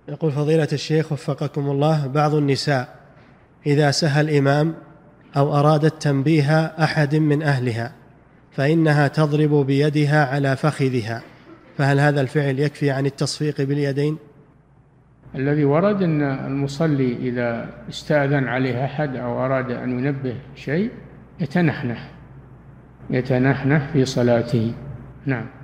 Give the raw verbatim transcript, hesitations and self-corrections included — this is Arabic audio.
يقول فضيلة الشيخ وفقكم الله، بعض النساء إذا سهى الإمام أو أرادت تنبيه أحد من أهلها فإنها تضرب بيدها على فخذها، فهل هذا الفعل يكفي عن التصفيق باليدين؟ الذي ورد أن المصلي إذا استأذن عليه أحد أو أراد أن ينبه شيء يتنحنح يتنحنح في صلاته. نعم.